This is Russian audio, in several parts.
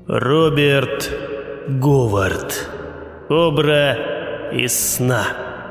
Роберт Говард. Кобра из сна.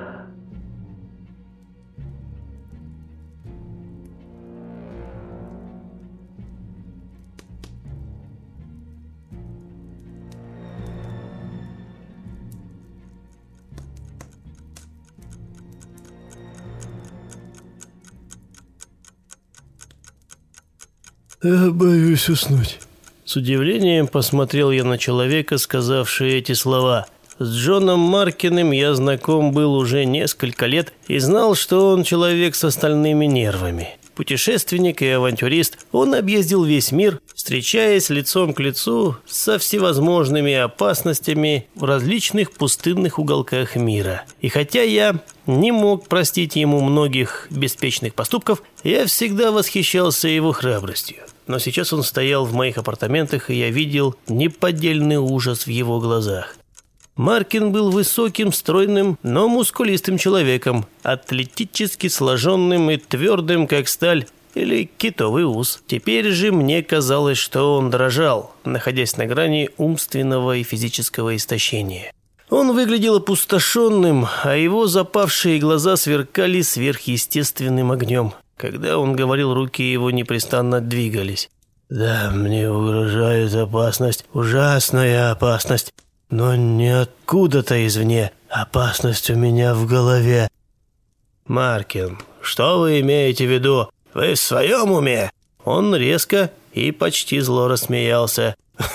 Я боюсь уснуть. С удивлением посмотрел я на человека, сказавшего эти слова. С Джоном Маркиным я знаком был уже несколько лет и знал, что он человек с остальными нервами. Путешественник и авантюрист, он объездил весь мир, встречаясь лицом к лицу со всевозможными опасностями в различных пустынных уголках мира. И хотя я не мог простить ему многих беспечных поступков, я всегда восхищался его храбростью. Но сейчас он стоял в моих апартаментах, и я видел неподдельный ужас в его глазах. Маркин был высоким, стройным, но мускулистым человеком, атлетически сложенным и твердым, как сталь или китовый ус. Теперь же мне казалось, что он дрожал, находясь на грани умственного и физического истощения. Он выглядел опустошенным, а его запавшие глаза сверкали сверхъестественным огнем. Когда он говорил, руки его непрестанно двигались. «Да, мне угрожает опасность, ужасная опасность. Но не откуда-то извне. Опасность у меня в голове». «Маркин, что вы имеете в виду? Вы в своем уме?» Он резко и почти зло рассмеялся.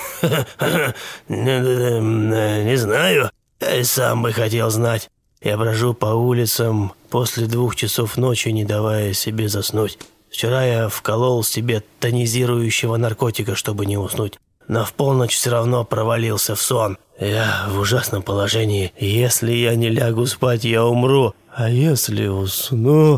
«Не знаю. Я и сам бы хотел знать. Я брожу по улицам после 2 часов ночи, не давая себе заснуть. Вчера я вколол себе тонизирующего наркотика, чтобы не уснуть. Но в полночь все равно провалился в сон. Я в ужасном положении. Если я не лягу спать, я умру. А если усну...»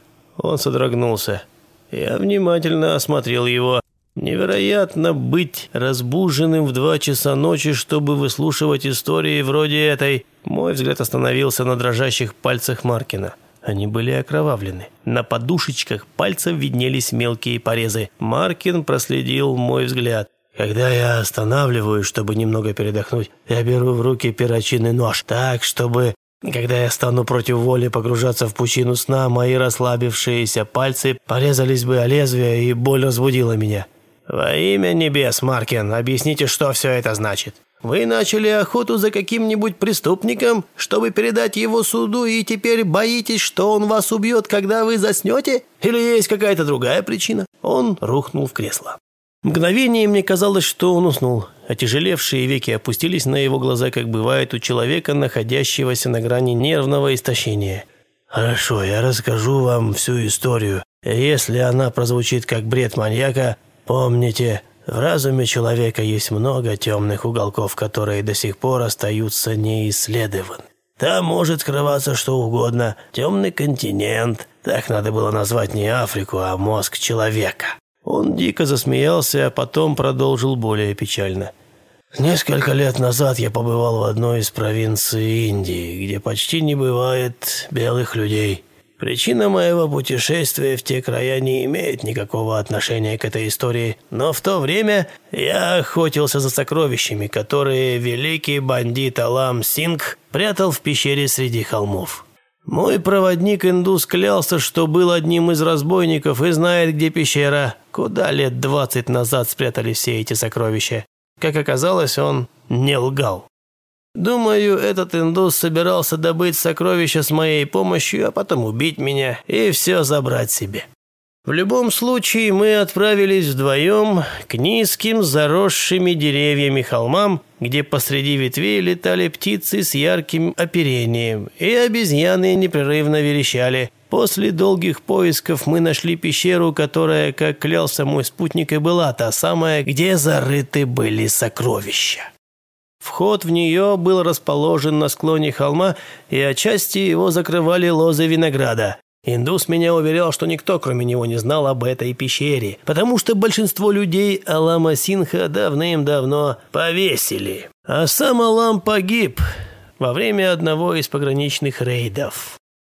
Он содрогнулся. Я внимательно осмотрел его. Невероятно быть разбуженным в 2 часа ночи, чтобы выслушивать истории вроде этой. Мой взгляд остановился на дрожащих пальцах Маркина. Они были окровавлены. На подушечках пальцев виднелись мелкие порезы. Маркин проследил мой взгляд. «Когда я останавливаюсь, чтобы немного передохнуть, я беру в руки перочинный нож, так, чтобы, когда я стану против воли погружаться в пучину сна, мои расслабившиеся пальцы порезались бы о лезвие, и боль разбудила меня». «Во имя небес, Маркин, объясните, что все это значит? Вы начали охоту за каким-нибудь преступником, чтобы передать его суду, и теперь боитесь, что он вас убьет, когда вы заснете? Или есть какая-то другая причина?» Он рухнул в кресло. Мгновение мне казалось, что он уснул. Отяжелевшие веки опустились на его глаза, как бывает у человека, находящегося на грани нервного истощения. «Хорошо, я расскажу вам всю историю. Если она прозвучит как бред маньяка, помните, в разуме человека есть много темных уголков, которые до сих пор остаются неисследованы. Там может скрываться что угодно. Темный континент. Так надо было назвать не Африку, а мозг человека». Он дико засмеялся, а потом продолжил более печально. «Несколько лет назад я побывал в одной из провинций Индии, где почти не бывает белых людей. Причина моего путешествия в те края не имеет никакого отношения к этой истории, но в то время я охотился за сокровищами, которые великий бандит Алам Сингх прятал в пещере среди холмов. Мой проводник-индус клялся, что был одним из разбойников и знает, где пещера, куда лет 20 назад спрятали все эти сокровища. Как оказалось, он не лгал. Думаю, этот индус собирался добыть сокровища с моей помощью, а потом убить меня и все забрать себе. В любом случае, мы отправились вдвоем к низким заросшими деревьями холмам, где посреди ветвей летали птицы с ярким оперением, и обезьяны непрерывно верещали. После долгих поисков мы нашли пещеру, которая, как клялся мой спутник, и была та самая, где зарыты были сокровища. Вход в нее был расположен на склоне холма, и отчасти его закрывали лозы винограда. Индус меня уверял, что никто, кроме него, не знал об этой пещере, потому что большинство людей Алама Сингха давным-давно повесили. А сам Алам погиб во время одного из пограничных рейдов.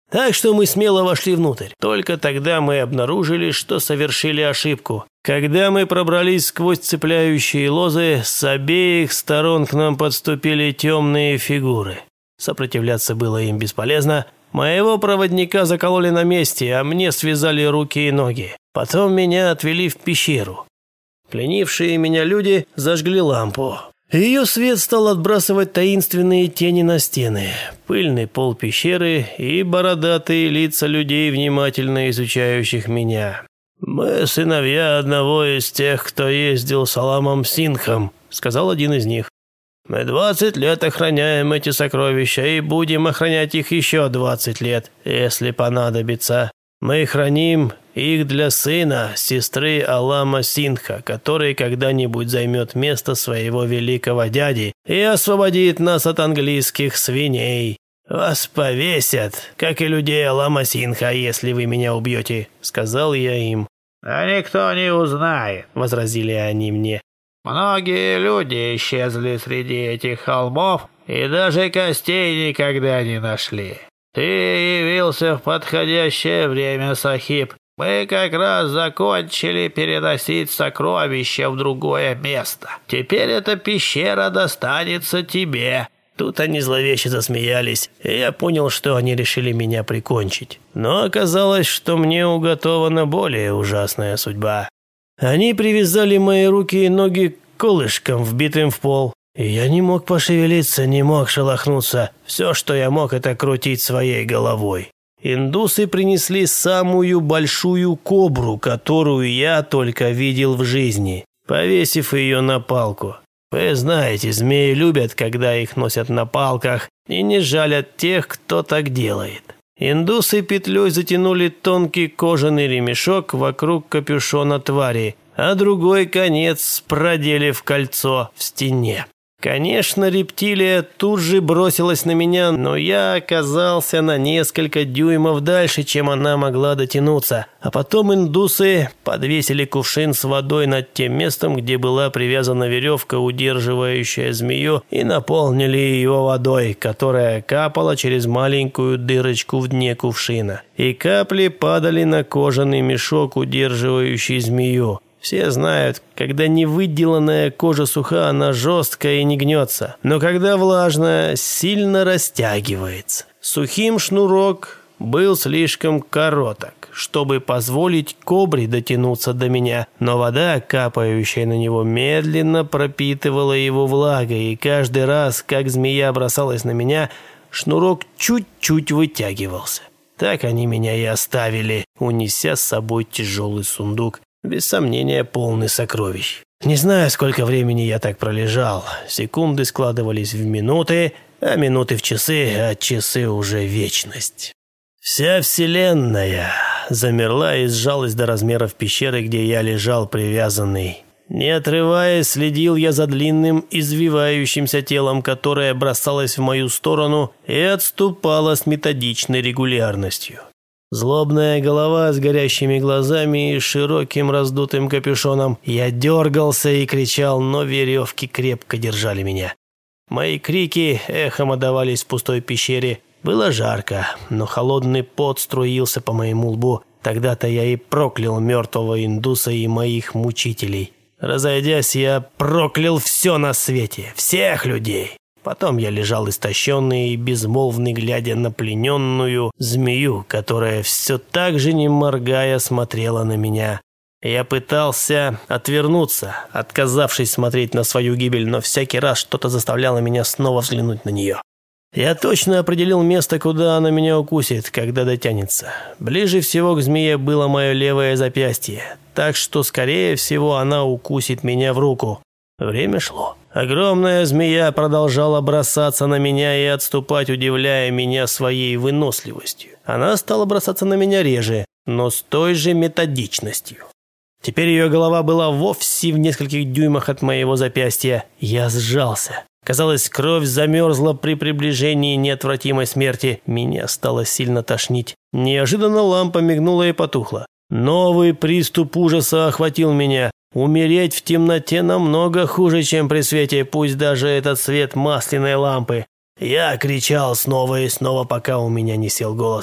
Так что мы смело вошли внутрь. Только тогда мы обнаружили, что совершили ошибку. Когда мы пробрались сквозь цепляющие лозы, с обеих сторон к нам подступили темные фигуры. Сопротивляться было им бесполезно. Моего проводника закололи на месте, а мне связали руки и ноги. Потом меня отвели в пещеру. Пленившие меня люди зажгли лампу. Ее свет стал отбрасывать таинственные тени на стены, пыльный пол пещеры и бородатые лица людей, внимательно изучающих меня. «Мы сыновья одного из тех, кто ездил с Аламом Сингхом», — сказал один из них. «Мы 20 лет охраняем эти сокровища и будем охранять их еще 20 лет, если понадобится. Мы храним их для сына, сестры Алама Сингха, который когда-нибудь займет место своего великого дяди и освободит нас от английских свиней. Вас повесят, как и людей Алама Сингха, если вы меня убьете», — сказал я им. «А никто не узнает», — возразили они мне. «Многие люди исчезли среди этих холмов и даже костей никогда не нашли. Ты явился в подходящее время, Сахиб. Мы как раз закончили переносить сокровища в другое место. Теперь эта пещера достанется тебе». Тут они зловеще засмеялись, и я понял, что они решили меня прикончить. Но оказалось, что мне уготована более ужасная судьба. Они привязали мои руки и ноги к колышкам, вбитым в пол. И я не мог пошевелиться, не мог шелохнуться. Все, что я мог, это крутить своей головой. Индусы принесли самую большую кобру, которую я только видел в жизни, повесив ее на палку. Вы знаете, змеи любят, когда их носят на палках, и не жалят тех, кто так делает. Индусы петлей затянули тонкий кожаный ремешок вокруг капюшона твари, а другой конец продели в кольцо в стене. Конечно, рептилия тут же бросилась на меня, но я оказался на несколько дюймов дальше, чем она могла дотянуться. А потом индусы подвесили кувшин с водой над тем местом, где была привязана веревка, удерживающая змею, и наполнили ее водой, которая капала через маленькую дырочку в дне кувшина. И капли падали на кожаный мешок, удерживающий змею. Все знают, когда невыделанная кожа суха, она жесткая и не гнется, но когда влажная, сильно растягивается. Сухим шнурок был слишком короток, чтобы позволить кобре дотянуться до меня, но вода, капающая на него, медленно пропитывала его влагой, и каждый раз, как змея бросалась на меня, шнурок чуть-чуть вытягивался. Так они меня и оставили, унеся с собой тяжелый сундук, без сомнения, полный сокровищ. Не знаю, сколько времени я так пролежал. Секунды складывались в минуты, а минуты в часы, а часы уже вечность. Вся вселенная замерла и сжалась до размеров пещеры, где я лежал привязанный. Не отрываясь, следил я за длинным, извивающимся телом, которое бросалось в мою сторону и отступало с методичной регулярностью. Злобная голова с горящими глазами и широким раздутым капюшоном. Я дергался и кричал, но веревки крепко держали меня. Мои крики эхом отдавались в пустой пещере. Было жарко, но холодный пот струился по моему лбу. Тогда-то я и проклял мертвого индуса и моих мучителей. Разойдясь, я проклял все на свете, всех людей. Потом я лежал истощенный и безмолвный, глядя на плененную змею, которая все так же, не моргая, смотрела на меня. Я пытался отвернуться, отказавшись смотреть на свою гибель, но всякий раз что-то заставляло меня снова взглянуть на нее. Я точно определил место, куда она меня укусит, когда дотянется. Ближе всего к змее было мое левое запястье, так что, скорее всего, она укусит меня в руку. Время шло. Огромная змея продолжала бросаться на меня и отступать, удивляя меня своей выносливостью. Она стала бросаться на меня реже, но с той же методичностью. Теперь ее голова была вовсе в нескольких дюймах от моего запястья. Я сжался. Казалось, кровь замерзла при приближении неотвратимой смерти. Меня стало сильно тошнить. Неожиданно лампа мигнула и потухла. Новый приступ ужаса охватил меня. Умереть в темноте намного хуже, чем при свете, пусть даже этот свет масляной лампы. Я кричал снова и снова, пока у меня не сел голос.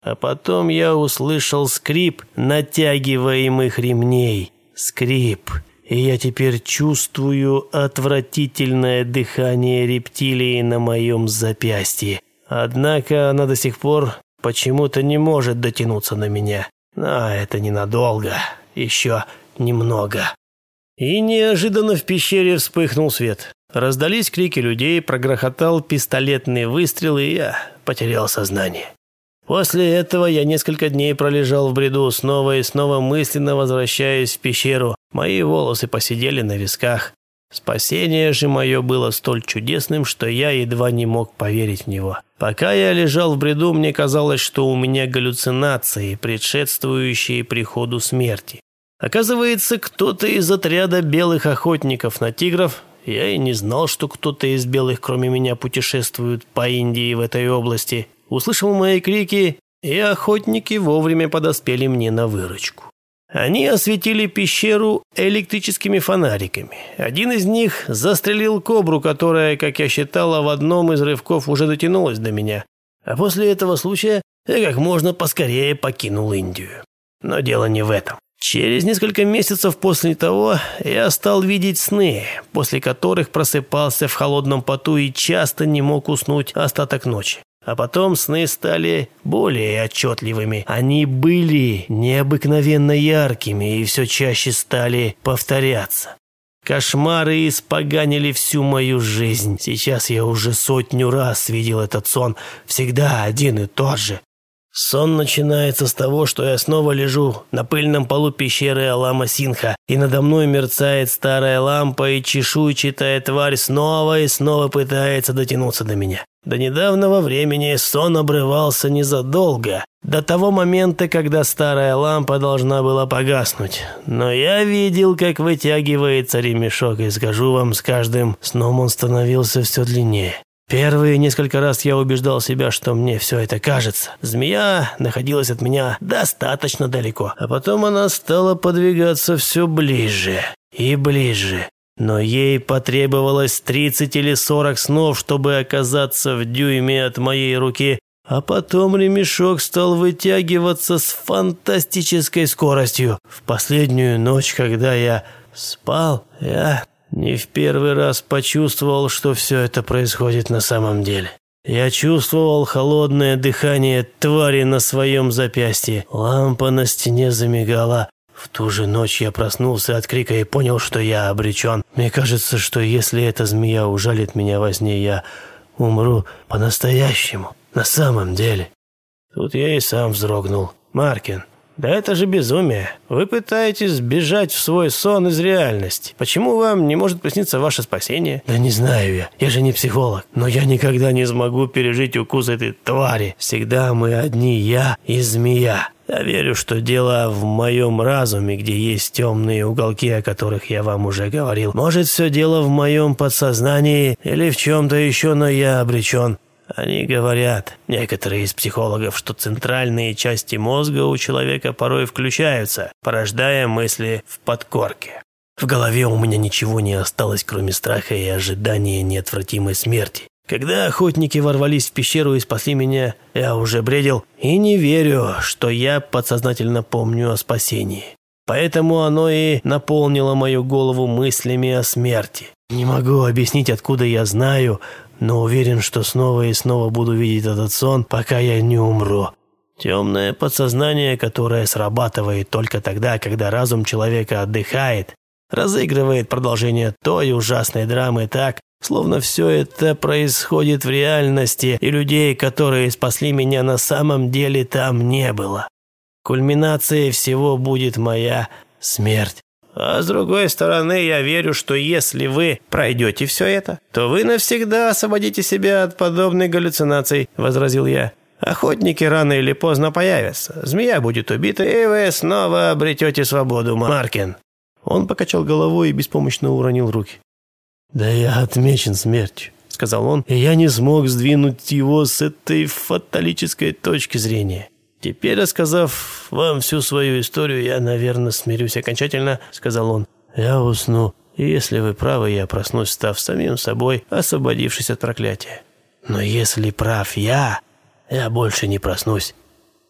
А потом я услышал скрип натягиваемых ремней. Скрип. И я теперь чувствую отвратительное дыхание рептилии на моем запястье. Однако она до сих пор почему-то не может дотянуться на меня. Но это ненадолго. Еще немного. И неожиданно в пещере вспыхнул свет. Раздались крики людей, прогрохотал пистолетный выстрел, и я потерял сознание. После этого я несколько дней пролежал в бреду, снова и снова мысленно возвращаясь в пещеру. Мои волосы посидели на висках. Спасение же мое было столь чудесным, что я едва не мог поверить в него. Пока я лежал в бреду, мне казалось, что у меня галлюцинации, предшествующие приходу смерти. Оказывается, кто-то из отряда белых охотников на тигров, я и не знал, что кто-то из белых, кроме меня, путешествует по Индии в этой области, услышал мои крики, и охотники вовремя подоспели мне на выручку. Они осветили пещеру электрическими фонариками. Один из них застрелил кобру, которая, как я считала, в одном из рывков уже дотянулась до меня. А после этого случая я как можно поскорее покинул Индию. Но дело не в этом. Через несколько месяцев после того я стал видеть сны, после которых просыпался в холодном поту и часто не мог уснуть остаток ночи. А потом сны стали более отчетливыми. Они были необыкновенно яркими и все чаще стали повторяться. Кошмары испоганили всю мою жизнь. Сейчас я уже 100 раз видел этот сон, всегда один и тот же. Сон начинается с того, что я снова лежу на пыльном полу пещеры Алама-Синха, и надо мной мерцает старая лампа, и чешуйчатая тварь снова и снова пытается дотянуться до меня. До недавнего времени сон обрывался незадолго, до того момента, когда старая лампа должна была погаснуть. Но я видел, как вытягивается ремешок, и скажу вам, с каждым сном он становился все длиннее. Первые несколько раз я убеждал себя, что мне все это кажется. Змея находилась от меня достаточно далеко, а потом она стала подвигаться все ближе и ближе. Но ей потребовалось 30 или 40 снов, чтобы оказаться в дюйме от моей руки, а потом ремешок стал вытягиваться с фантастической скоростью. В последнюю ночь, когда я спал, я не в первый раз почувствовал, что все это происходит на самом деле. Я чувствовал холодное дыхание твари на своем запястье. Лампа на стене замигала. В ту же ночь я проснулся от крика и понял, что я обречен. Мне кажется, что если эта змея ужалит меня во сне, я умру по-настоящему, на самом деле. Тут я и сам вздрогнул. Маркин, да это же безумие. Вы пытаетесь сбежать в свой сон из реальности. Почему вам не может присниться ваше спасение? Да не знаю я же не психолог. Но я никогда не смогу пережить укус этой твари. Всегда мы одни, я и змея. Я верю, что дело в моем разуме, где есть темные уголки, о которых я вам уже говорил. Может, все дело в моем подсознании или в чем-то еще, но я обречен. Они говорят, некоторые из психологов, что центральные части мозга у человека порой включаются, порождая мысли в подкорке. В голове у меня ничего не осталось, кроме страха и ожидания неотвратимой смерти. Когда охотники ворвались в пещеру и спасли меня, я уже бредил и не верю, что я подсознательно помню о спасении. Поэтому оно и наполнило мою голову мыслями о смерти. Не могу объяснить, откуда я знаю, но уверен, что снова и снова буду видеть этот сон, пока я не умру. Темное подсознание, которое срабатывает только тогда, когда разум человека отдыхает, разыгрывает продолжение той ужасной драмы так, словно все это происходит в реальности, и людей, которые спасли меня, на самом деле там не было. Кульминацией всего будет моя смерть. А с другой стороны, я верю, что если вы пройдете все это, то вы навсегда освободите себя от подобных галлюцинаций, возразил я. Охотники рано или поздно появятся, змея будет убита, и вы снова обретете свободу, Маркин. Он покачал головой и беспомощно уронил руки. «Да я отмечен смертью», — сказал он, — «и я не смог сдвинуть его с этой фаталической точки зрения. Теперь, рассказав вам всю свою историю, я, наверное, смирюсь окончательно», — сказал он. «Я усну, и если вы правы, я проснусь, став самим собой, освободившись от проклятия. Но если прав я больше не проснусь.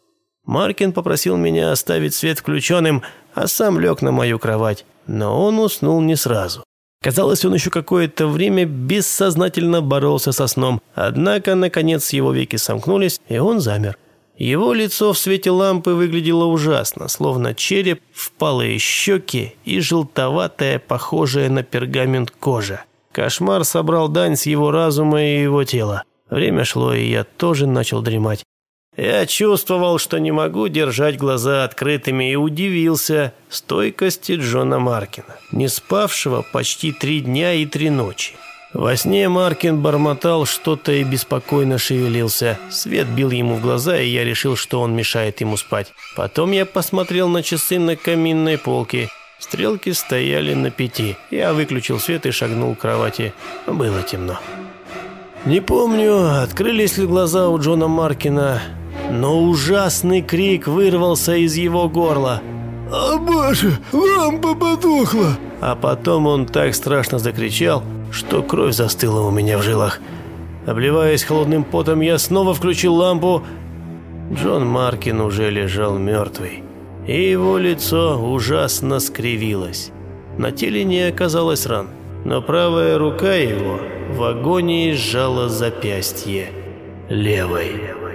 Маркин попросил меня оставить свет включенным, а сам лег на мою кровать. Но он уснул не сразу. Казалось, он еще какое-то время бессознательно боролся со сном. Однако, наконец, его веки сомкнулись, и он замер. Его лицо в свете лампы выглядело ужасно, словно череп, впалые щеки и желтоватая, похожая на пергамент кожа. Кошмар собрал дань с его разума и его тела. Время шло, и я тоже начал дремать. Я чувствовал, что не могу держать глаза открытыми, и удивился стойкости Джона Маркина, не спавшего почти 3 дня и 3 ночи. Во сне Маркин бормотал что-то и беспокойно шевелился. Свет бил ему в глаза, и я решил, что он мешает ему спать. Потом я посмотрел на часы на каминной полке. Стрелки стояли на 5. Я выключил свет и шагнул к кровати. Было темно. Не помню, открылись ли глаза у Джона Маркина, но ужасный крик вырвался из его горла. «О боже, лампа потухла!» А потом он так страшно закричал, что кровь застыла у меня в жилах. Обливаясь холодным потом, я снова включил лампу. Джон Маркин уже лежал мертвый, и его лицо ужасно скривилось. На теле не оказалось ран, но правая рука его в агонии сжала запястье левой.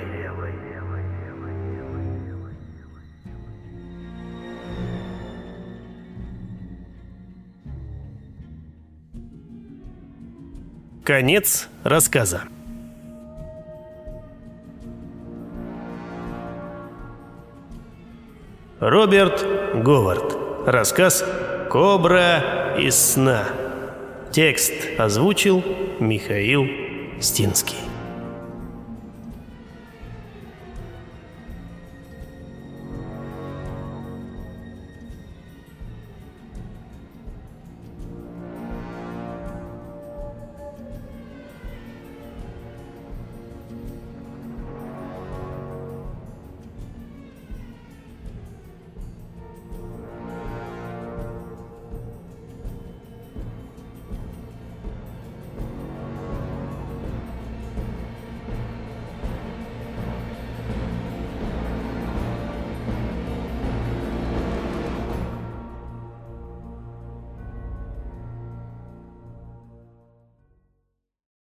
Конец рассказа. Роберт Говард. Рассказ «Кобра из сна». Текст озвучил Михаил Стинский.